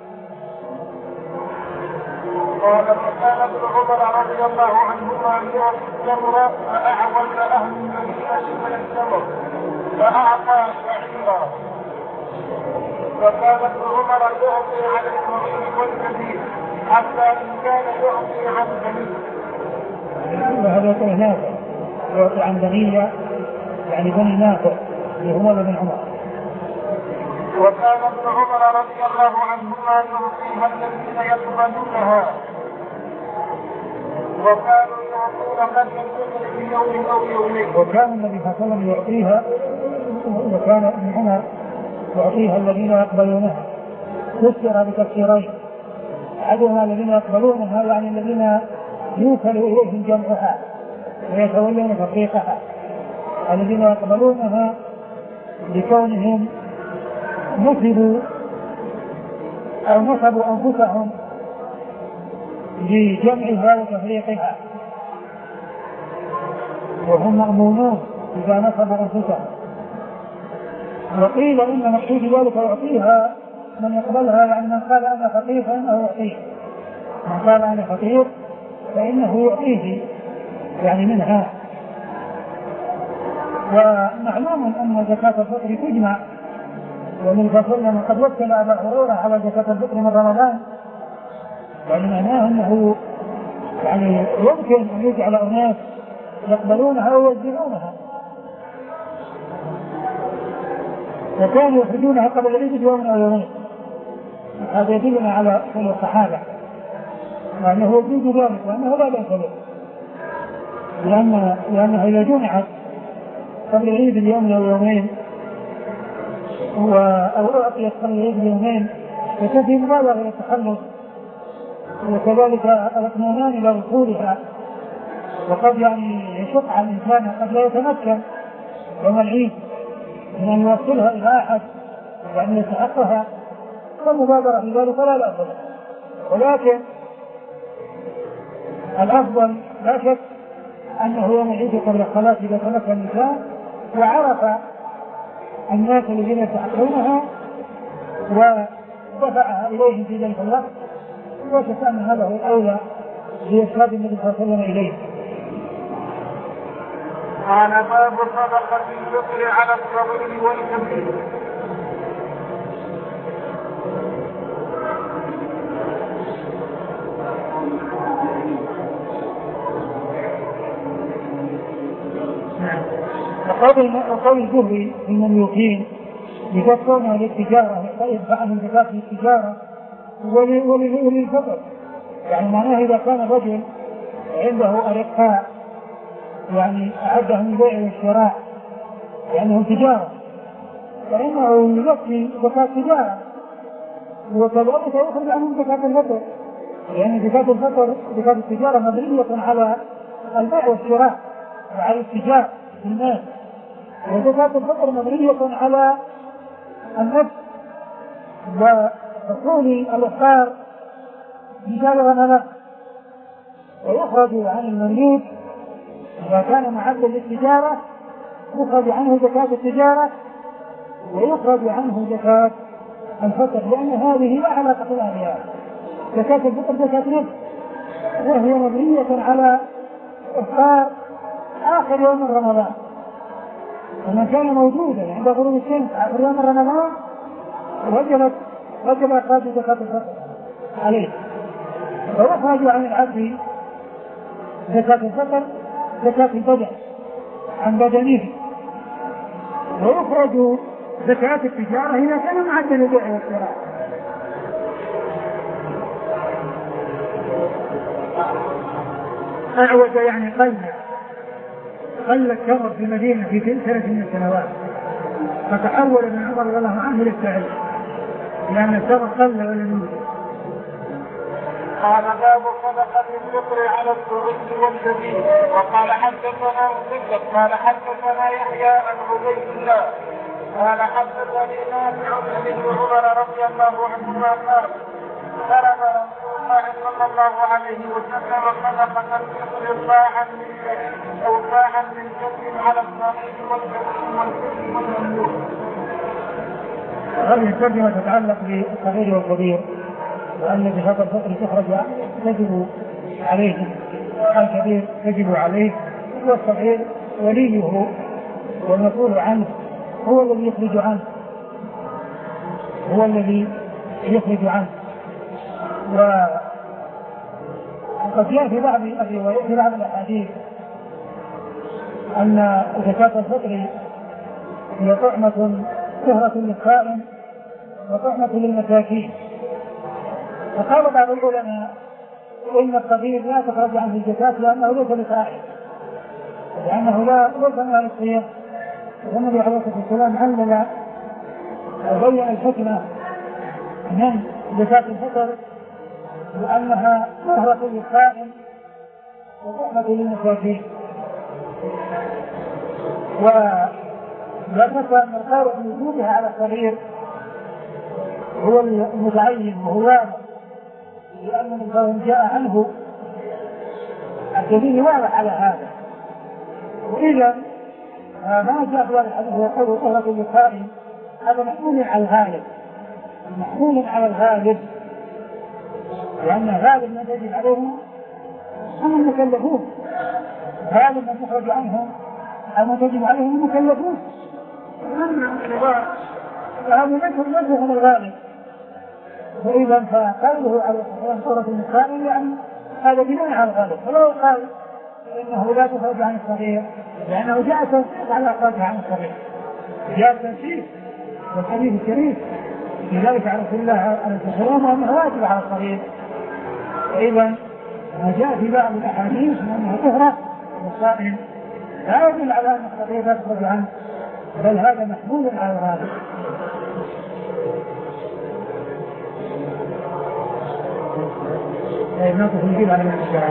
قال فكان ابن عمر رضي الله عنهما يعطي التمر فأعوج أهل المدينة من التمر فأعطى شعيرا. فكان ابن عمر يعطي على الصغير والكبير حتى إن كان يعطي عن بنية. وهذا يقول نافع يعطي عن بنية يعني بني نافع اللي هو ابن عمر. وكان ابن عمر رضي الله عنهما يعطيها الذين يقبلونها وكانوا يعطون قبل الفطر في يوم أو يومين. وكان النبي صلى الله عليه وسلم يعطيها وكان ابن عمر يعطيها الذين يقبلونها. فسر بتفسيرين أحدهما الذين يقبلونها يعني الذين يوصل إليهم جمعها ويتولون تطبيقها. الذين يقبلونها لكونهم نصبوا أو نصبوا أنفسهم لجمعها وتفريقها وهم مأمونون إذا نصبوا أنفسهم. وقيل إن مقصود ذلك يعطيها من يقبلها يعني من قال أنا فقير فإنه يعطيه من قال أنا فقير فإنه يعطيه يعني منها. ومعلوم أن زكاة الفطر تجمع ومن فصلنا قد وكل أبا هريرة على زكاة الفطر من رمضان يعني معناه أنه يعني يمكن أن يجعل أناس يقبلونها ويوزعونها وكانوا يخرجونها قبل العيد بيوم أو يومين. هذا يدلنا على كل الصحابة وأنه يجوز ذلك وأنه لا بأس به لأن لأنه إذا جمعت قبل العيد بيوم أو يومين أو أعطيت قبل العيد بيومين فكفي مبالغة للتخلص وكذلك الاطمئنان إلى وصولها. وقد يعني يشق على الإنسان قد لا يتمكن يوم العيد من أن يوصلها إلى أحد يعني يستحقها فالمبادرة في ذلك لا الأفضل، ولكن الأفضل لا شك أنه يوم العيد قبل الصلاة إذا تمكن النساء وعرف الناس الذين يستحقونها ودفعها إليهم في ذلك الوقت، لا شك أن هذا هو الأولى لإرشاد النبي صلى الله عليه وسلم إليه. قال باب صدقة الفطر على الصغير والكبير. وقول الزهري في المملوكين يكفرون للتجارة يدفع عنهم زكاة للتجارة وللفطر، يعني معناه إذا كان رجل عنده أرقاء يعني أعدهم البيع والشراء لأنهم يعني تجارة فإنه يكفي زكاة تجارة، وكذلك يخرج عنهم زكاة الفطر، يعني زكاة الفطر زكاة التجارة مبنية على البيع والشراء وعلى التجارة في الناس، وزكاة الفطر مبنية على النفس وحصول الإخبار بجانب نفس، ويخرج عن المملوك إذا كان معدا للتجارة يخرج عنه زكاة التجارة ويخرج عنه زكاة الفطر، لأن هذه لا علاقة لها بها. زكاة الفطر زكاة نفس وهي مبنية على إخبار آخر يوم رمضان، ومن كان موجودا عند غروب الشمس آخر يوم رمضان وجبت وجب إخراج زكاة الفطر عليه، ويخرج عن العبد زكاة الفطر زكاة البدن عن بدنه، ويخرج زكاة التجارة إذا كان معدا للبيع والشراء. أعوج يعني قل قل التمر في المدينة في كل سنة من السنوات، فتحول ابن عمر رضي الله عنه للسعي لأن التمر قل ولم يوجد. قال باب صدقة الفطر على الصغير والكبير. وقال حدثنا مسدد قال حدثنا يحيى عن عبيد الله قال حدثني نافع عن ابن عمر رضي الله عنهما قال ضرب رسول الله صلى الله عليه وسلم صدقة الفطر صاعا من شعير أو صاعا من جبل على الصغير والكبير والكبير والمملوك. هذه الترجمة تتعلق بالصغير والكبير، وأن زكاة الفطر تخرج تجب عليه، الكبير تجب عليه، والصغير وليه والمسؤول عنه هو الذي يخرج عنه هو الذي يخرج عنه. وقد جاء في بعض الروايات في بعض الأحاديث أن زكاة الفطر هي طعمة سهرة للصائم وطعمة للمساكين. فقال بعض العلماء إن الصغير لا تخرج عنه الزكاة لأنه ليس لصائم، لأنه لا ليس من أهل الصيام. والنبي عليه الصلاة والسلام علل وبين الحكمة من زكاة الفطر لأنها سهرة للصائم وطعمة للمساكين. ولا شك أن القول بوجودها على الصغير هو المتعين وهو واضح، لأن من جاء عنه الدليل واضح على هذا. وإذا ما جاء في هذا الحديث ويقول طهرة للصائم هذا محمول على الغالب محمول على الغالب لأن غالب من يجب عليهم هم المكلفون، غالب من يخرج عنهم أو من يجب عليهم المكلفون، فهذا مثل مثل الغالب. وإذا فقوله على طهرة للصائم يعني هذا بناء على الغالب، فلو قال إنه لا تخرج عن الصغير لأنه جاء تنسيق على إخراجها عن الصغير، جاء تنسيق والحديث الشريف لذلك على رسول الله عليه الصلاة والسلام أنه واجب على الصغير. إذا ما جاء في بعض الأحاديث أنها طهرة للصائم لا يدل على أن الصغير لا تخرج عنه، بل هذا محمول على الغالب. نقف نجيب على من الشرع.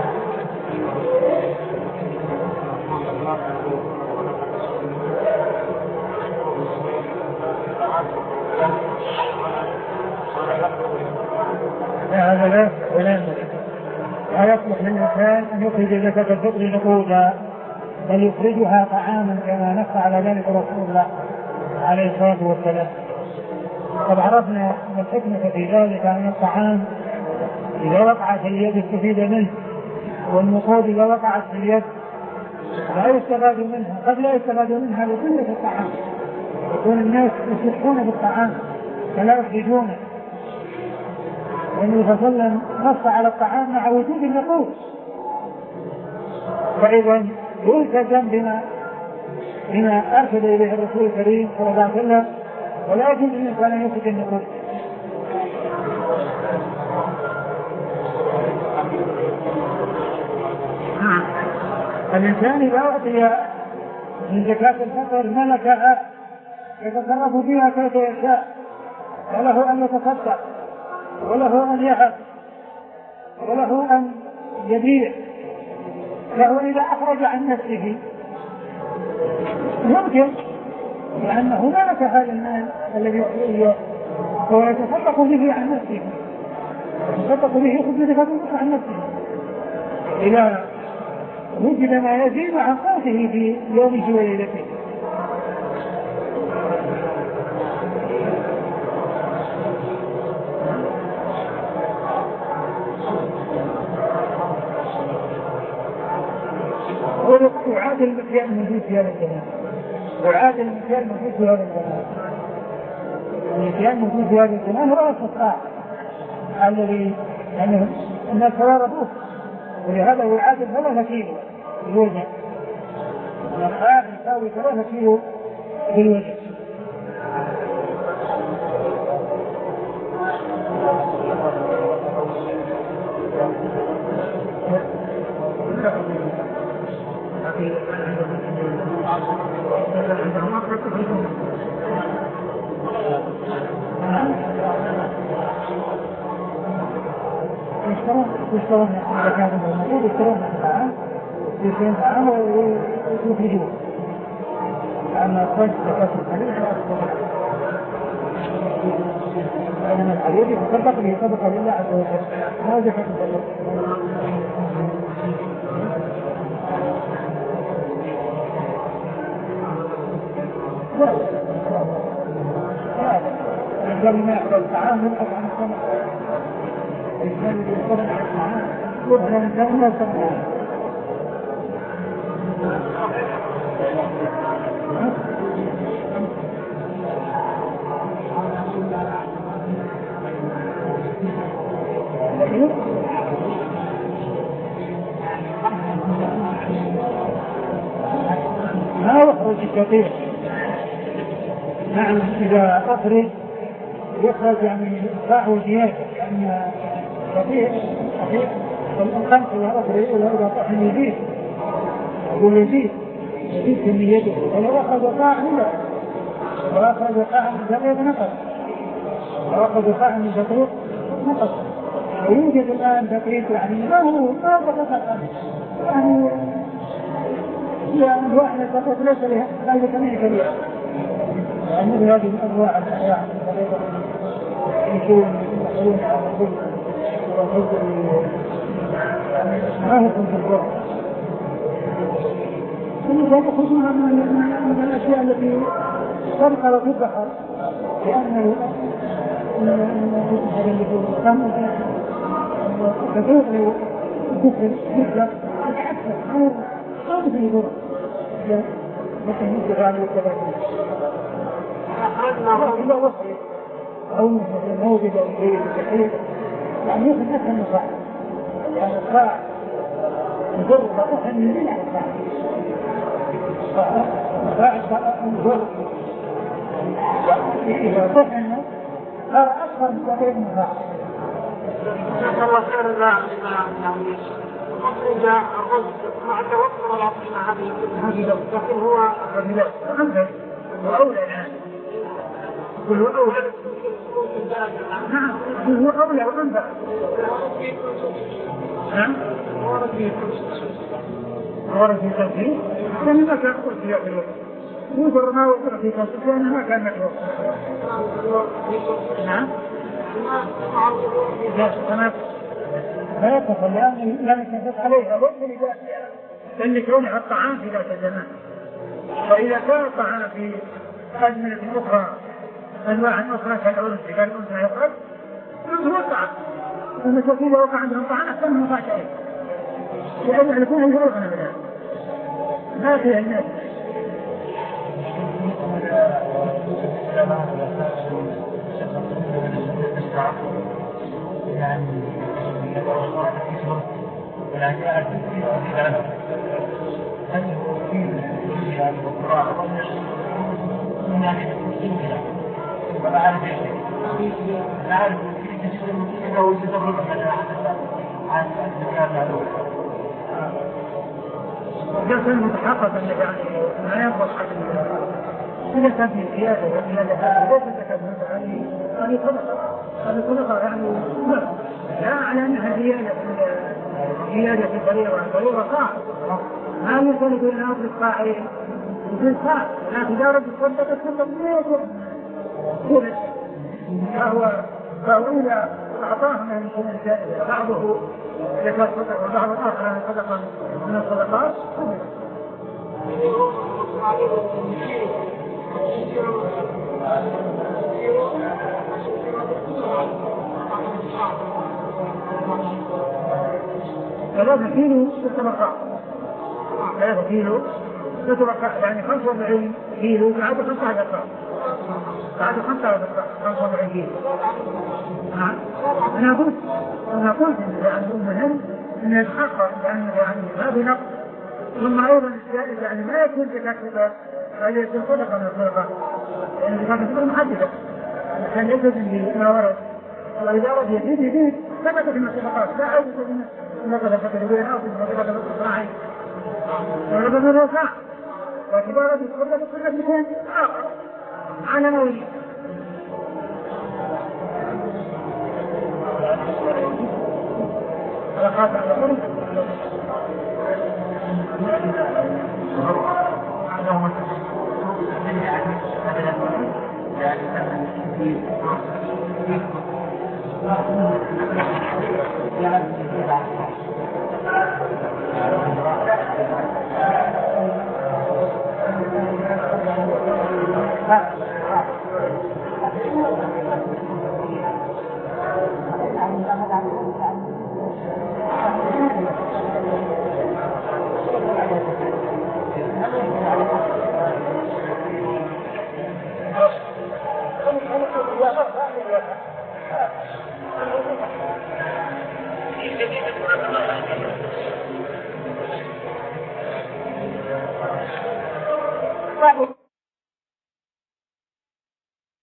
أن يخرج زكاة الفطر نقودا بل يخرجها طعاما كما نص على ذلك رسول الله عليه الصلاة والسلام. قد عرفنا أن الحكمة في ذلك أن الطعام إذا وقعت في اليد استفيد منه، والنقود إذا وقعت في اليد لا يستفاد منها، قد لا يستفاد منها لقلة الطعام، يكون الناس يصلحون بالطعام فلا يخرجونه. والنبي صلى الله عليه وسلم نص على الطعام مع وجود النقود، فإذا يلتزم بما بما أرشد إليه الرسول الكريم صلى الله عليه وسلم، ولا يجوز للإنسان أن يخرج النقود. الإنسان إذا أعطي من زكاة الفطر ملكها يتصرف بها كيف يشاء، وله أن يتصدق، وله أن يهب، وله أن يبيع، له إذا أخرج عن نفسه يمكن، لأنه ملك هذا المال الذي هو يتصدق به عن نفسه، يتصدق به يخرج زكاة الفطر عن نفسه إلى وجد ما يزيد عن قوته في يومه وليلته. وعاد المكيال موجود في هذا الزمان، وعاد المكيال موجود في هذا الزمان، المكيال موجود في هذا الزمان هو الصقاع الذي يعني الناس توارثوه، ولهذا وعاد ثلاثة كيلو بالوزن، الأخاء يساوي ثلاثة كيلو بالوزن. يشترون إذا كان الموجود يشترون الطعام يشترون الطعام ويخرجوه، لأن أخرج زكاة الحليب لا أصدق، لأن الحليب يتصدق به صدقة لله عز وجل ما زكاة الفطر. قبل ما يحضر الطعام يبحث عن السمع، الإنسان الذي يصبر على الطعام يبحث عن السمع والسمع. ما يخرج كثير، نعم إذا أخرج يخرج يعني باع وزيادة، لأن كثير كثير الخمس إذا أخرج إذا طحن يزيد يقول يزيد يزيد كميته، ولو أخذ قاع لا، وأخذ قاع من دقيق نقص، وأخذ قاع من دقيق نقص. ويوجد الآن دقيق يعني ما هو ما بقى يعني يعني الواحد دقيق ليس لها لا يتميز كبير، لأن هذه الأنواع الأنواع يكون يكون على الرجل والرجل ما هو في الرجل. ثم يأخذونها من الأشياء التي تبقى في البحر، لأنه هذا اللي هو الخمر كثير كثر مثل الحسن أو أو في الغرب مثل مثل غالي والتبادل إلى وصل أو موجد أو غير كثير، يعني يمكن أكثر من صاع، يعني الصاع الغرب أكثر من مئة صاع، صاع الغرب إذا طحن صار أكثر من كثير من صاع. جزاك الله خير. يعني إذا الرز مع توفر الأطعمة هذه لكن هو أنزل وأولى الآن هو أولى نعم هو أولى وأنزل نعم ورد في ورد في تنفيذ لأن ما كان قلت يا أخي وفر ما وفر في تنفيذ لأن ما كان مكروه. نعم لا أنا لا يتصل لأن لا يتفق عليها لأن كونها الطعام في ذات الزمان. وإذا كان الطعام في أزمنة أخرى أنواع أخرى كالأنثى كالأنثى يقرب يظهر الطعام. المساكين لو وقع عندهم طعام أحسن من وقع شيء لأن يكون يجرون منها ما فيها الناس. إذا كان متحقق أنه يعني ما ينقص إذا كان في زيادة وزيادة هذه ليس تكبر هذه صدقة هذه صدقة يعني لا على أنها زيادة زيادة في الفريضة الفريضة صاع ما يمكن أن أطلق صاعين وفي صاع لكن إذا رد الصدقة تصدق كذا فهو فهو إذا أعطاه من الجائزة بعضه زكاة صدقة وبعض الآخر صدقة من الصدقات ثلاثة كيلو ست رقاق ثلاثة كيلو ست رقاق يعني خمسة وأربعين كيلو بعد خمسة عشر رقاق بعد خمسة عشر رقاق خمسة وأربعين كيلو. أنا قلت أنا قلت يعني المهم أن يتحقق لأنه يعني ما في نقص ثم أيضا الزائد يعني ما يكون زكاة فطر هذا يكون صدقة من الصدقات لأن زكاة الفطر محددة عشان يلتزم بما ورد وإذا ورد يزيد يزيد ثبتت من الصدقات لا أوجد من نقل الفطر يقول أنا أوجد من نقل الفطر صاعي ورد من الصاع لكن إذا ورد الصدقة تصدق بشيء آخر على نوعي. على خاطر على خاطر Thank you.